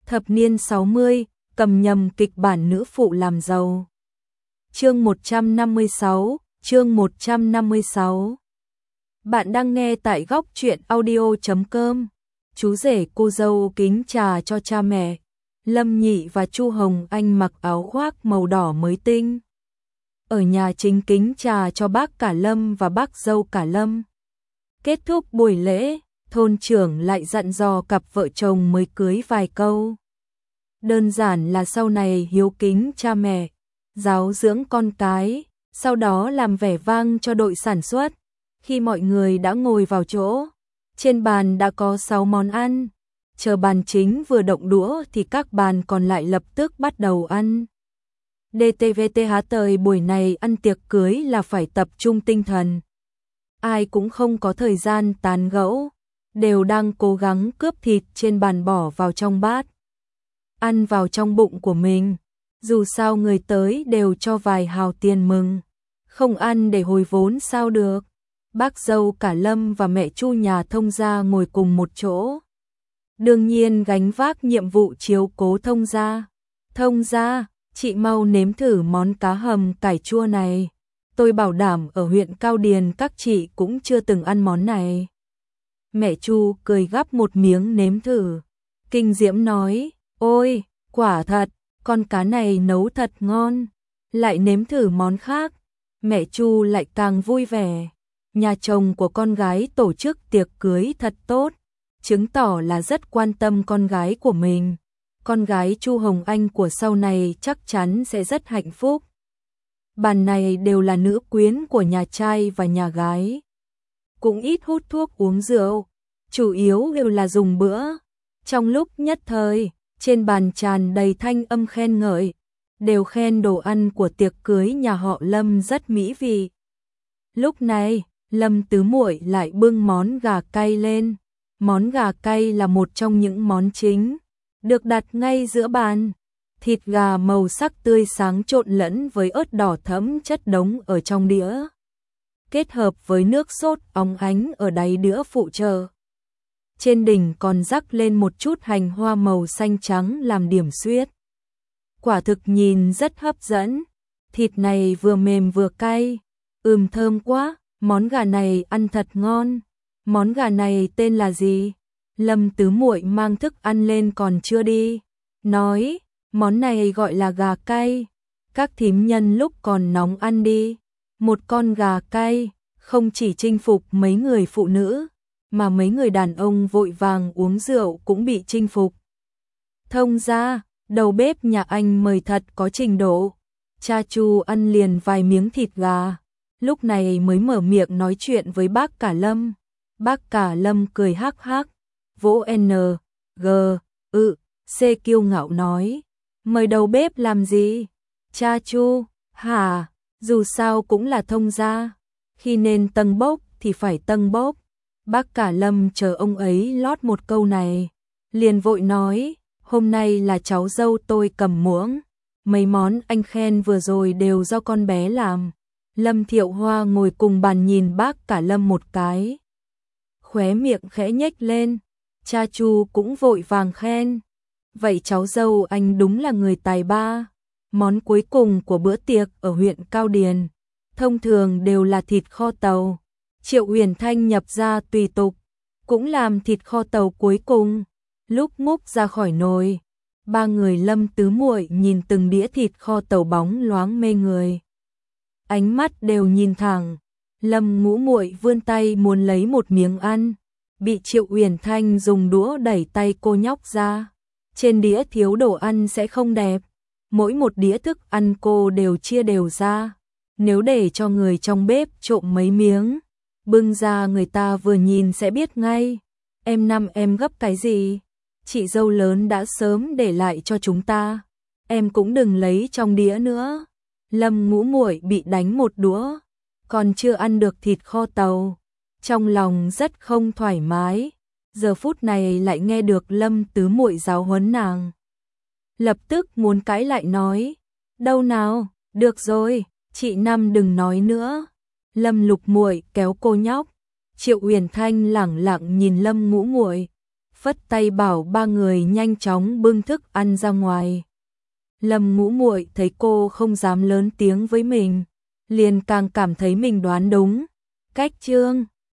Thập niên 60, cầm nhầm kịch bản nữ phụ làm giàu. Chương 156. Bạn đang nghe tại góc truyện audio.com. Chú rể cô dâu kính trà cho cha mẹ. Lâm Nhị và Chu Hồng Anh mặc áo khoác màu đỏ mới tinh. Ở nhà chính kính trà cho bác cả Lâm và bác dâu cả Lâm. Kết thúc buổi lễ, thôn trưởng lại dặn dò cặp vợ chồng mới cưới vài câu. Đơn giản là sau này hiếu kính cha mẹ, giáo dưỡng con cái, sau đó làm vẻ vang cho đội sản xuất. Khi mọi người đã ngồi vào chỗ, trên bàn đã có 6 món ăn. Chờ bàn chính vừa động đũa thì các bàn còn lại lập tức bắt đầu ăn. DTVTH thời buổi này ăn tiệc cưới là phải tập trung tinh thần. Ai cũng không có thời gian tán gẫu, đều đang cố gắng cướp thịt trên bàn bỏ vào trong bát. Ăn vào trong bụng của mình, dù sao người tới đều cho vài hào tiền mừng. Không ăn để hồi vốn sao được. Bác dâu cả Lâm và mẹ Chu nhà thông gia ngồi cùng một chỗ. Đương nhiên gánh vác nhiệm vụ chiếu cố thông gia. Thông gia, chị mau nếm thử món cá hầm cải chua này. Tôi bảo đảm ở huyện Cao Điền các chị cũng chưa từng ăn món này. Mẹ Chu cười gắp một miếng nếm thử. Kinh diễm nói, ôi, quả thật, con cá này nấu thật ngon. Lại nếm thử món khác. Mẹ Chu lại càng vui vẻ. Nhà chồng của con gái tổ chức tiệc cưới thật tốt, chứng tỏ là rất quan tâm con gái của mình. Con gái Chu Hồng Anh của sau này chắc chắn sẽ rất hạnh phúc. Bàn này đều là nữ quyến của nhà trai và nhà gái. Cũng ít hút thuốc uống rượu, chủ yếu đều là dùng bữa. Trong lúc nhất thời, trên bàn tràn đầy thanh âm khen ngợi, đều khen đồ ăn của tiệc cưới nhà họ Lâm rất mỹ vị. Lúc này, Lâm tứ muội lại bưng món gà cay lên. Món gà cay là một trong những món chính, được đặt ngay giữa bàn. Thịt gà màu sắc tươi sáng trộn lẫn với ớt đỏ thẫm chất đống ở trong đĩa, kết hợp với nước sốt óng ánh ở đáy đĩa phụ trợ. Trên đỉnh còn rắc lên một chút hành hoa màu xanh trắng làm điểm xuyết. Quả thực nhìn rất hấp dẫn. Thịt này vừa mềm vừa cay, thơm quá. Món gà này ăn thật ngon. Món gà này tên là gì? Lâm tứ muội mang thức ăn lên còn chưa đi, nói, món này gọi là gà cay. Các thím nhân lúc còn nóng ăn đi. Một con gà cay không chỉ chinh phục mấy người phụ nữ, mà mấy người đàn ông vội vàng uống rượu cũng bị chinh phục. Thông gia, đầu bếp nhà anh mời thật có trình độ. Cha Chu ăn liền vài miếng thịt gà, lúc này mới mở miệng nói chuyện với bác cả Lâm. Bác cả Lâm cười hắc hắc, vỗ C kiêu ngạo nói, mời đầu bếp làm gì? Cha Chu, hả, dù sao cũng là thông gia, khi nên tâng bốc thì phải tâng bốc. Bác cả Lâm chờ ông ấy lót một câu này, liền vội nói, hôm nay là cháu dâu tôi cầm muỗng, mấy món anh khen vừa rồi đều do con bé làm. Lâm Thiệu Hoa ngồi cùng bàn nhìn bác cả Lâm một cái, khóe miệng khẽ nhếch lên. Cha Chu cũng vội vàng khen, vậy cháu dâu anh đúng là người tài ba. Món cuối cùng của bữa tiệc ở huyện Cao Điền thông thường đều là thịt kho tàu. Triệu Uyển Thanh nhập gia tùy tục, cũng làm thịt kho tàu cuối cùng. Lúc múc ra khỏi nồi, ba người Lâm tứ muội nhìn từng đĩa thịt kho tàu bóng loáng mê người, ánh mắt đều nhìn thẳng. Lâm ngũ muội vươn tay muốn lấy một miếng ăn, bị Triệu Uyển Thanh dùng đũa đẩy tay cô nhóc ra. Trên đĩa thiếu đồ ăn sẽ không đẹp, mỗi một đĩa thức ăn cô đều chia đều ra. Nếu để cho người trong bếp trộm mấy miếng, bưng ra người ta vừa nhìn sẽ biết ngay. Em gấp cái gì? Chị dâu lớn đã sớm để lại cho chúng ta, em cũng đừng lấy trong đĩa nữa. Lâm ngũ muội bị đánh một đũa, còn chưa ăn được thịt kho tàu, trong lòng rất không thoải mái. Giờ phút này lại nghe được Lâm tứ muội giáo huấn nàng, lập tức muốn cãi lại nói, đâu nào, được rồi, chị Năm đừng nói nữa. Lâm lục muội kéo cô nhóc. Triệu Uyển Thanh lẳng lặng nhìn Lâm ngũ muội, phất tay bảo ba người nhanh chóng bưng thức ăn ra ngoài. Lâm Ngũ Muội thấy cô không dám lớn tiếng với mình, liền càng cảm thấy mình đoán đúng. Cách Trương